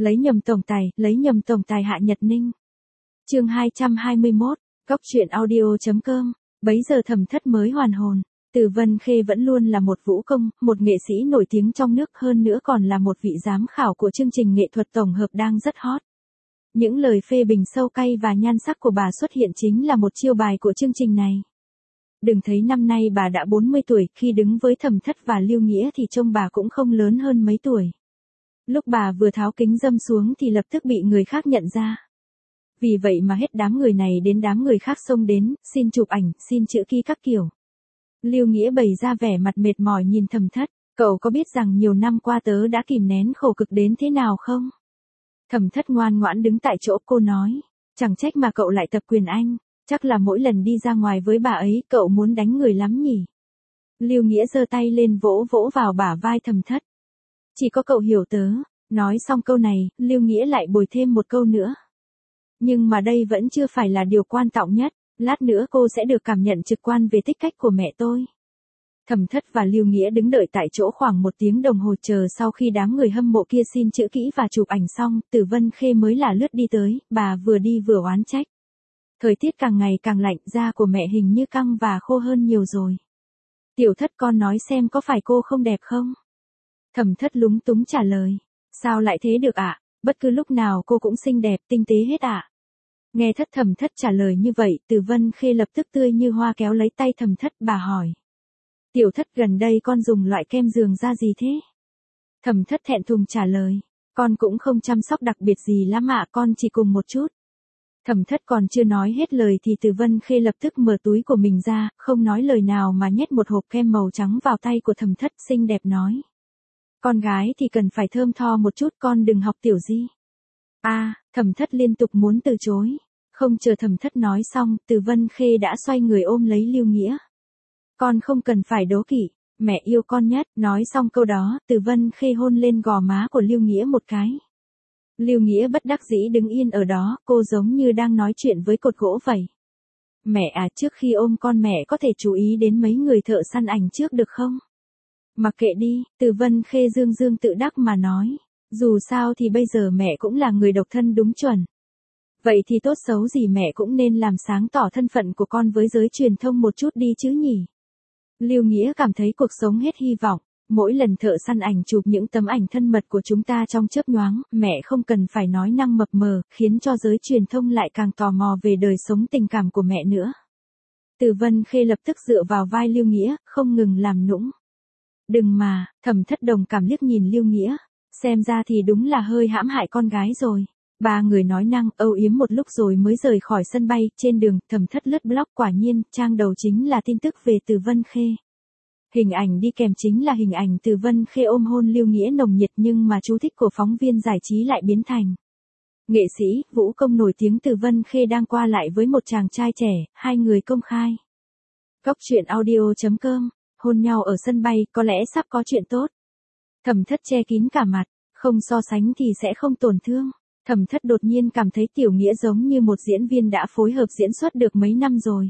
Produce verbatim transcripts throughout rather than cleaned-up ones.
Lấy nhầm tổng tài, lấy nhầm tổng tài Hạ Nhật Ninh. Chương hai trăm hai mươi mốt, Cóc truyện audio chấm com. Bấy giờ Thẩm Thất mới hoàn hồn. Từ Vân Khê vẫn luôn là một vũ công, một nghệ sĩ nổi tiếng trong nước, hơn nữa còn là một vị giám khảo của chương trình nghệ thuật tổng hợp đang rất hot. Những lời phê bình sâu cay và nhan sắc của bà xuất hiện chính là một chiêu bài của chương trình này. Đừng thấy năm nay bà đã bốn mươi tuổi, khi đứng với Thẩm Thất và Lưu Nghĩa thì trông bà cũng không lớn hơn mấy tuổi. Lúc bà vừa tháo kính râm xuống thì lập tức bị người khác nhận ra. Vì vậy mà hết đám người này đến đám người khác xông đến, xin chụp ảnh, xin chữ ký các kiểu. Lưu Nghĩa bày ra vẻ mặt mệt mỏi nhìn Thẩm Thất, cậu có biết rằng nhiều năm qua tớ đã kìm nén khổ cực đến thế nào không? Thẩm Thất ngoan ngoãn đứng tại chỗ, cô nói, chẳng trách mà cậu lại tập quyền Anh, chắc là mỗi lần đi ra ngoài với bà ấy cậu muốn đánh người lắm nhỉ? Lưu Nghĩa giơ tay lên vỗ vỗ vào bả vai Thẩm Thất. Chỉ có cậu hiểu tớ. Nói xong câu này, Lưu Nghĩa lại bồi thêm một câu nữa. Nhưng mà đây vẫn chưa phải là điều quan trọng nhất, lát nữa cô sẽ được cảm nhận trực quan về tích cách của mẹ tôi. Thẩm Thất và Lưu Nghĩa đứng đợi tại chỗ khoảng một tiếng đồng hồ chờ sau khi đám người hâm mộ kia xin chữ kỹ và chụp ảnh xong, Từ Vân Khê mới là lướt đi tới, bà vừa đi vừa oán trách. Thời tiết càng ngày càng lạnh, da của mẹ hình như căng và khô hơn nhiều rồi. Tiểu Thất con nói xem có phải cô không đẹp không? Thẩm Thất lúng túng trả lời. Sao lại thế được ạ? À? Bất cứ lúc nào cô cũng xinh đẹp, tinh tế hết ạ. À? Nghe Thất Thẩm Thất trả lời như vậy, Từ Vân Khê lập tức tươi như hoa kéo lấy tay Thẩm Thất, bà hỏi. Tiểu Thất, gần đây con dùng loại kem giường da gì thế? Thẩm Thất thẹn thùng trả lời. Con cũng không chăm sóc đặc biệt gì lắm ạ, con chỉ cùng một chút. Thẩm Thất còn chưa nói hết lời thì Từ Vân Khê lập tức mở túi của mình ra, không nói lời nào mà nhét một hộp kem màu trắng vào tay của Thẩm Thất, xinh đẹp nói. Con gái thì cần phải thơm tho một chút, con đừng học tiểu Di. A, à, Thẩm Thất liên tục muốn từ chối. Không chờ Thẩm Thất nói xong, Từ Vân Khê đã xoay người ôm lấy Lưu Nghĩa. Con không cần phải đố kỵ, mẹ yêu con nhất. Nói xong câu đó, Từ Vân Khê hôn lên gò má của Lưu Nghĩa một cái. Lưu Nghĩa bất đắc dĩ đứng yên ở đó, cô giống như đang nói chuyện với cột gỗ vậy. Mẹ à, trước khi ôm con mẹ có thể chú ý đến mấy người thợ săn ảnh trước được không? Mặc kệ đi, Từ Vân Khê dương dương tự đắc mà nói. Dù sao thì bây giờ mẹ cũng là người độc thân đúng chuẩn. Vậy thì tốt xấu gì mẹ cũng nên làm sáng tỏ thân phận của con với giới truyền thông một chút đi chứ nhỉ. Lưu Nghĩa cảm thấy cuộc sống hết hy vọng. Mỗi lần thợ săn ảnh chụp những tấm ảnh thân mật của chúng ta trong chớp nhoáng, mẹ không cần phải nói năng mập mờ, khiến cho giới truyền thông lại càng tò mò về đời sống tình cảm của mẹ nữa. Từ Vân Khê lập tức dựa vào vai Lưu Nghĩa, không ngừng làm nũng. Đừng mà, Thẩm Thất đồng cảm liếc nhìn Lưu Nghĩa. Xem ra thì đúng là hơi hãm hại con gái rồi. Ba người nói năng âu yếm một lúc rồi mới rời khỏi sân bay. Trên đường, Thẩm Thất lướt blog, quả nhiên, trang đầu chính là tin tức về Từ Vân Khê. Hình ảnh đi kèm chính là hình ảnh Từ Vân Khê ôm hôn Lưu Nghĩa nồng nhiệt, nhưng mà chú thích của phóng viên giải trí lại biến thành. Nghệ sĩ, vũ công nổi tiếng Từ Vân Khê đang qua lại với một chàng trai trẻ, hai người công khai. Cóc truyện audio chấm com. Hôn nhau ở sân bay, có lẽ sắp có chuyện tốt. Thẩm Thất che kín cả mặt, không so sánh thì sẽ không tổn thương. Thẩm Thất đột nhiên cảm thấy Tiểu Nghĩa giống như một diễn viên đã phối hợp diễn xuất được mấy năm rồi.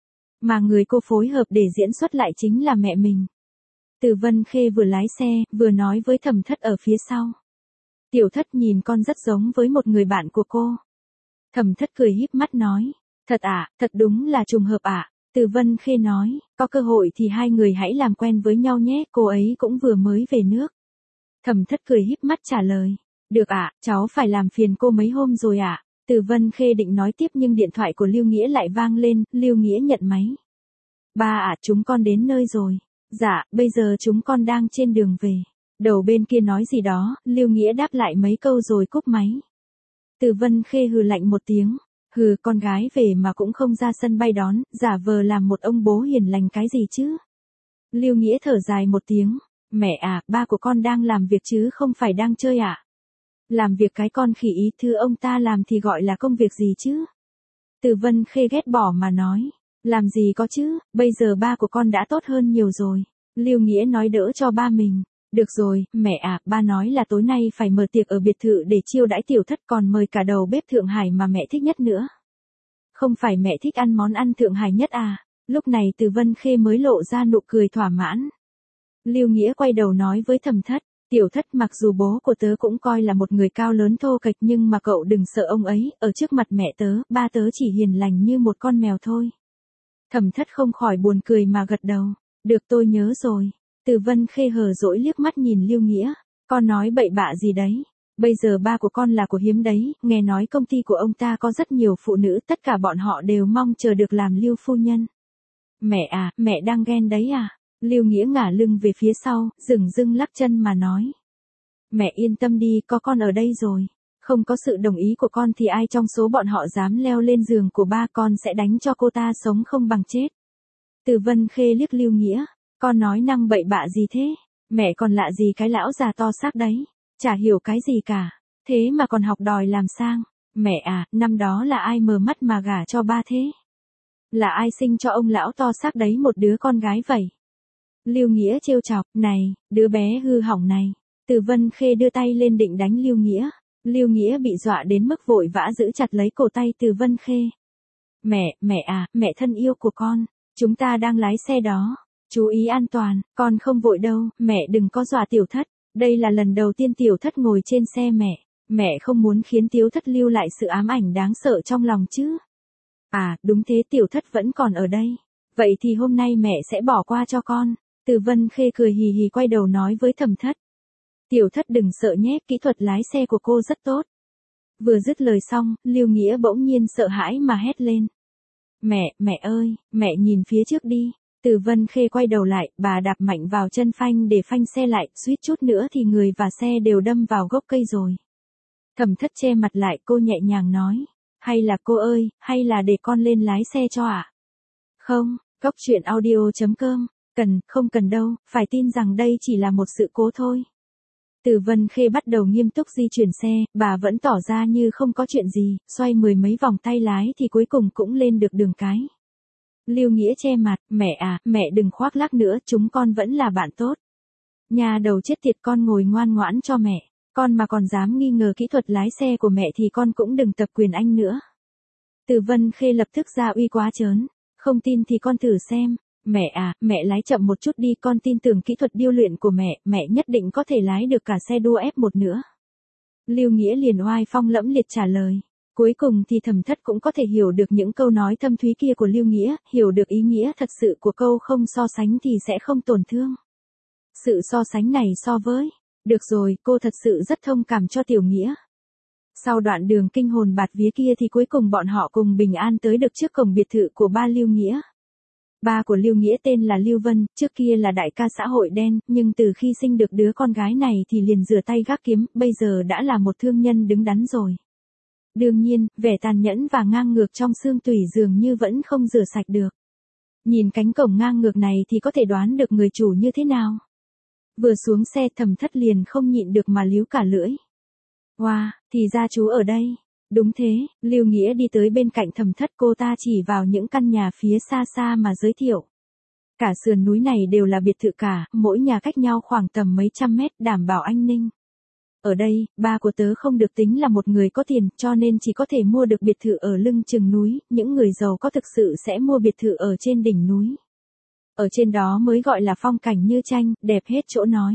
Mà người cô phối hợp để diễn xuất lại chính là mẹ mình. Từ Vân Khê vừa lái xe, vừa nói với Thẩm Thất ở phía sau. Tiểu Thất nhìn con rất giống với một người bạn của cô. Thẩm Thất cười híp mắt nói. Thật ạ, à, thật đúng là trùng hợp ạ. À. Từ Vân Khê nói, có cơ hội thì hai người hãy làm quen với nhau nhé, cô ấy cũng vừa mới về nước. Thẩm Thất cười híp mắt trả lời. Được ạ, à, cháu phải làm phiền cô mấy hôm rồi ạ. À. Từ Vân Khê định nói tiếp nhưng điện thoại của Lưu Nghĩa lại vang lên, Lưu Nghĩa nhận máy. Ba ạ, à, chúng con đến nơi rồi. Dạ, bây giờ chúng con đang trên đường về. Đầu bên kia nói gì đó, Lưu Nghĩa đáp lại mấy câu rồi cúp máy. Từ Vân Khê hừ lạnh một tiếng. Hừ, con gái về mà cũng không ra sân bay đón, giả vờ làm một ông bố hiền lành cái gì chứ. Lưu Nghĩa thở dài một tiếng. Mẹ à, ba của con đang làm việc chứ không phải đang chơi ạ. À? Làm việc cái con khỉ ý, thứ ông ta làm thì gọi là công việc gì chứ? Từ Vân Khê ghét bỏ mà nói. Làm gì có chứ, bây giờ ba của con đã tốt hơn nhiều rồi. Lưu Nghĩa nói đỡ cho ba mình. Được rồi, mẹ à, ba nói là tối nay phải mở tiệc ở biệt thự để chiêu đãi Tiểu Thất, còn mời cả đầu bếp Thượng Hải mà mẹ thích nhất nữa. Không phải mẹ thích ăn món ăn Thượng Hải nhất à? Lúc này Từ Vân Khê mới lộ ra nụ cười thỏa mãn. Lưu Nghĩa quay đầu nói với Thẩm Thất. Tiểu thất, mặc dù bố của tớ cũng coi là một người cao lớn thô kệch nhưng mà cậu đừng sợ ông ấy, ở trước mặt mẹ tớ, ba tớ chỉ hiền lành như một con mèo thôi. Thẩm thất không khỏi buồn cười mà gật đầu. Được, tôi nhớ rồi. Từ Vân Khê hờ dỗi liếc mắt nhìn Lưu Nghĩa. Con nói bậy bạ gì đấy? Bây giờ ba của con là của hiếm đấy, nghe nói công ty của ông ta có rất nhiều phụ nữ, tất cả bọn họ đều mong chờ được làm Lưu phu nhân. Mẹ à, mẹ đang ghen đấy à? Lưu Nghĩa ngả lưng về phía sau, dửng dưng lắc chân mà nói. Mẹ yên tâm đi, có con ở đây rồi. Không có sự đồng ý của con thì ai trong số bọn họ dám leo lên giường của ba, con sẽ đánh cho cô ta sống không bằng chết. Từ Vân Khê liếc Lưu Nghĩa. Con nói năng bậy bạ gì thế? Mẹ còn lạ gì cái lão già to xác đấy? Chả hiểu cái gì cả. Thế mà còn học đòi làm sang. Mẹ à, năm đó là ai mờ mắt mà gả cho ba thế? Là ai sinh cho ông lão to xác đấy một đứa con gái vậy? Lưu Nghĩa trêu chọc, này, đứa bé hư hỏng này. Từ Vân Khê đưa tay lên định đánh Lưu Nghĩa. Lưu Nghĩa bị dọa đến mức vội vã giữ chặt lấy cổ tay Từ Vân Khê. Mẹ, mẹ à, mẹ thân yêu của con, chúng ta đang lái xe đó. Chú ý an toàn, con không vội đâu, mẹ đừng có dọa tiểu thất. Đây là lần đầu tiên tiểu thất ngồi trên xe mẹ. Mẹ không muốn khiến tiểu thất lưu lại sự ám ảnh đáng sợ trong lòng chứ. À, đúng thế, tiểu thất vẫn còn ở đây. Vậy thì hôm nay mẹ sẽ bỏ qua cho con. Từ Vân Khê cười hì hì quay đầu nói với Thẩm thất. Tiểu thất đừng sợ nhé, kỹ thuật lái xe của cô rất tốt. Vừa dứt lời xong, Lưu Nghĩa bỗng nhiên sợ hãi mà hét lên. Mẹ, mẹ ơi, mẹ nhìn phía trước đi. Từ Vân Khê quay đầu lại, bà đạp mạnh vào chân phanh để phanh xe lại, suýt chút nữa thì người và xe đều đâm vào gốc cây rồi. Thẩm thất che mặt lại, cô nhẹ nhàng nói. Hay là cô ơi, hay là để con lên lái xe cho ạ? À? Không, Cốc truyện audio chấm com. Cần, không cần đâu, phải tin rằng đây chỉ là một sự cố thôi. Từ Vân Khê bắt đầu nghiêm túc di chuyển xe, bà vẫn tỏ ra như không có chuyện gì, xoay mười mấy vòng tay lái thì cuối cùng cũng lên được đường cái. Lưu Nghĩa che mặt, mẹ à, mẹ đừng khoác lác nữa, chúng con vẫn là bạn tốt. Nhà đầu chết tiệt, con ngồi ngoan ngoãn cho mẹ, con mà còn dám nghi ngờ kỹ thuật lái xe của mẹ thì con cũng đừng tập quyền anh nữa. Từ Vân Khê lập tức ra uy quá trớn, không tin thì con thử xem. Mẹ à, mẹ lái chậm một chút đi, con tin tưởng kỹ thuật điêu luyện của mẹ, mẹ nhất định có thể lái được cả xe đua ép một nữa. Lưu Nghĩa liền oai phong lẫm liệt trả lời. Cuối cùng thì Thẩm thất cũng có thể hiểu được những câu nói thâm thúy kia của Lưu Nghĩa, hiểu được ý nghĩa thật sự của câu không so sánh thì sẽ không tổn thương. Sự so sánh này so với, được rồi, cô thật sự rất thông cảm cho Tiểu Nghĩa. Sau đoạn đường kinh hồn bạt vía kia thì cuối cùng bọn họ cùng bình an tới được trước cổng biệt thự của ba Lưu Nghĩa. Ba của Lưu Nghĩa tên là Lưu Vân, trước kia là đại ca xã hội đen, nhưng từ khi sinh được đứa con gái này thì liền rửa tay gác kiếm, bây giờ đã là một thương nhân đứng đắn rồi. Đương nhiên, vẻ tàn nhẫn và ngang ngược trong xương tủy dường như vẫn không rửa sạch được. Nhìn cánh cổng ngang ngược này thì có thể đoán được người chủ như thế nào. Vừa xuống xe Thẩm thất liền không nhịn được mà líu cả lưỡi. Wow, thì ra chú ở đây. Đúng thế, Lưu Nghĩa đi tới bên cạnh Thẩm thất, cô ta chỉ vào những căn nhà phía xa xa mà giới thiệu. Cả sườn núi này đều là biệt thự cả, mỗi nhà cách nhau khoảng tầm mấy trăm mét, đảm bảo an ninh. Ở đây, ba của tớ không được tính là một người có tiền, cho nên chỉ có thể mua được biệt thự ở lưng chừng núi, những người giàu có thực sự sẽ mua biệt thự ở trên đỉnh núi. Ở trên đó mới gọi là phong cảnh như tranh, đẹp hết chỗ nói.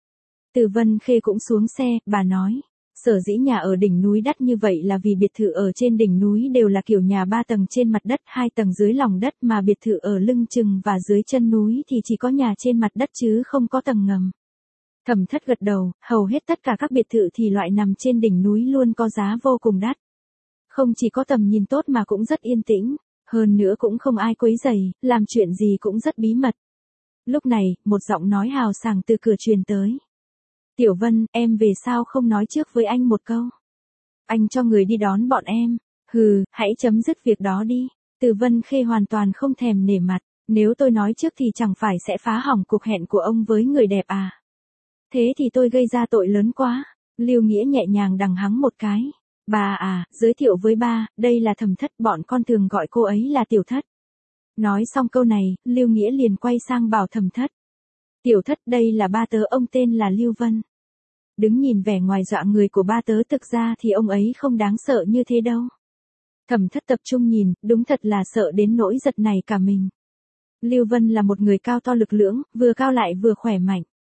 Từ Vân Khê cũng xuống xe, bà nói. Sở dĩ nhà ở đỉnh núi đắt như vậy là vì biệt thự ở trên đỉnh núi đều là kiểu nhà ba tầng trên mặt đất, hai tầng dưới lòng đất, mà biệt thự ở lưng chừng và dưới chân núi thì chỉ có nhà trên mặt đất chứ không có tầng ngầm. Thẩm thất gật đầu, hầu hết tất cả các biệt thự thì loại nằm trên đỉnh núi luôn có giá vô cùng đắt. Không chỉ có tầm nhìn tốt mà cũng rất yên tĩnh, hơn nữa cũng không ai quấy rầy, làm chuyện gì cũng rất bí mật. Lúc này, một giọng nói hào sảng từ cửa truyền tới. Tiểu Vân, em về sao không nói trước với anh một câu? Anh cho người đi đón bọn em. Hừ, hãy chấm dứt việc đó đi. Từ Vân Khê hoàn toàn không thèm nể mặt. Nếu tôi nói trước thì chẳng phải sẽ phá hỏng cuộc hẹn của ông với người đẹp à? Thế thì tôi gây ra tội lớn quá. Lưu Nghĩa nhẹ nhàng đằng hắng một cái. Bà à, giới thiệu với ba, đây là Thẩm thất, bọn con thường gọi cô ấy là Tiểu thất. Nói xong câu này, Lưu Nghĩa liền quay sang bảo Thẩm thất. Tiểu thất, đây là ba tớ, ông tên là Lưu Vân. Đứng nhìn vẻ ngoài dọa người của ba tớ, thực ra thì ông ấy không đáng sợ như thế đâu. Thẩm thất tập trung nhìn, đúng thật là sợ đến nỗi giật nảy cả mình. Lưu Vân là một người cao to lực lưỡng, vừa cao lại vừa khỏe mạnh.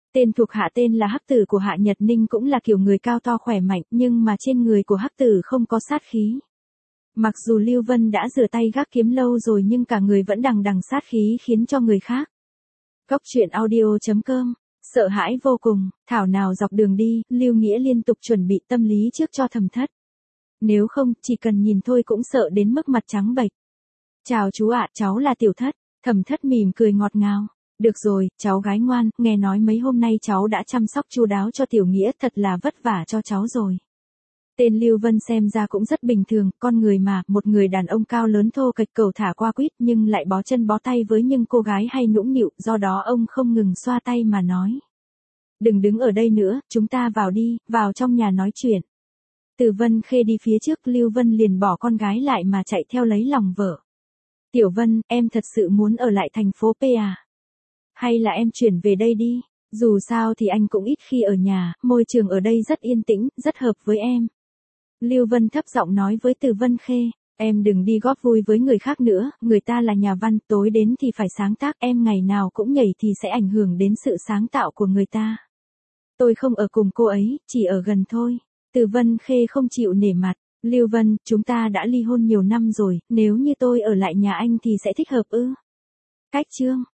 Tên thuộc hạ tên là Hắc Tử của Hạ Nhật Ninh cũng là kiểu người cao to khỏe mạnh, nhưng mà trên người của Hắc Tử không có sát khí. Mặc dù Lưu Vân đã rửa tay gác kiếm lâu rồi nhưng cả người vẫn đằng đằng sát khí khiến cho người khác. Góc truyện audio chấm com. Sợ hãi vô cùng, thảo nào dọc đường đi, Lưu Nghĩa liên tục chuẩn bị tâm lý trước cho Thẩm Thất. Nếu không, chỉ cần nhìn thôi cũng sợ đến mức mặt trắng bệch. Chào chú ạ, cháu là Tiểu Thất. Thẩm Thất mỉm cười ngọt ngào. Được rồi, cháu gái ngoan, nghe nói mấy hôm nay cháu đã chăm sóc chu đáo cho Tiểu Nghĩa, thật là vất vả cho cháu rồi. Tên Lưu Vân xem ra cũng rất bình thường, con người mà, một người đàn ông cao lớn thô kệch cầu thả qua quýt nhưng lại bó chân bó tay với những cô gái hay nũng nịu, do đó ông không ngừng xoa tay mà nói. Đừng đứng ở đây nữa, chúng ta vào đi, vào trong nhà nói chuyện. Từ Vân Khê đi phía trước, Lưu Vân liền bỏ con gái lại mà chạy theo lấy lòng vợ. Tiểu Vân, em thật sự muốn ở lại thành phố P à? Hay là em chuyển về đây đi, dù sao thì anh cũng ít khi ở nhà, môi trường ở đây rất yên tĩnh, rất hợp với em. Lưu Vân thấp giọng nói với Từ Vân Khê, em đừng đi góp vui với người khác nữa, người ta là nhà văn, tối đến thì phải sáng tác, em ngày nào cũng nhảy thì sẽ ảnh hưởng đến sự sáng tạo của người ta. Tôi không ở cùng cô ấy, chỉ ở gần thôi. Từ Vân Khê không chịu nể mặt, Lưu Vân, chúng ta đã ly hôn nhiều năm rồi, nếu như tôi ở lại nhà anh thì sẽ thích hợp ư? Cách chương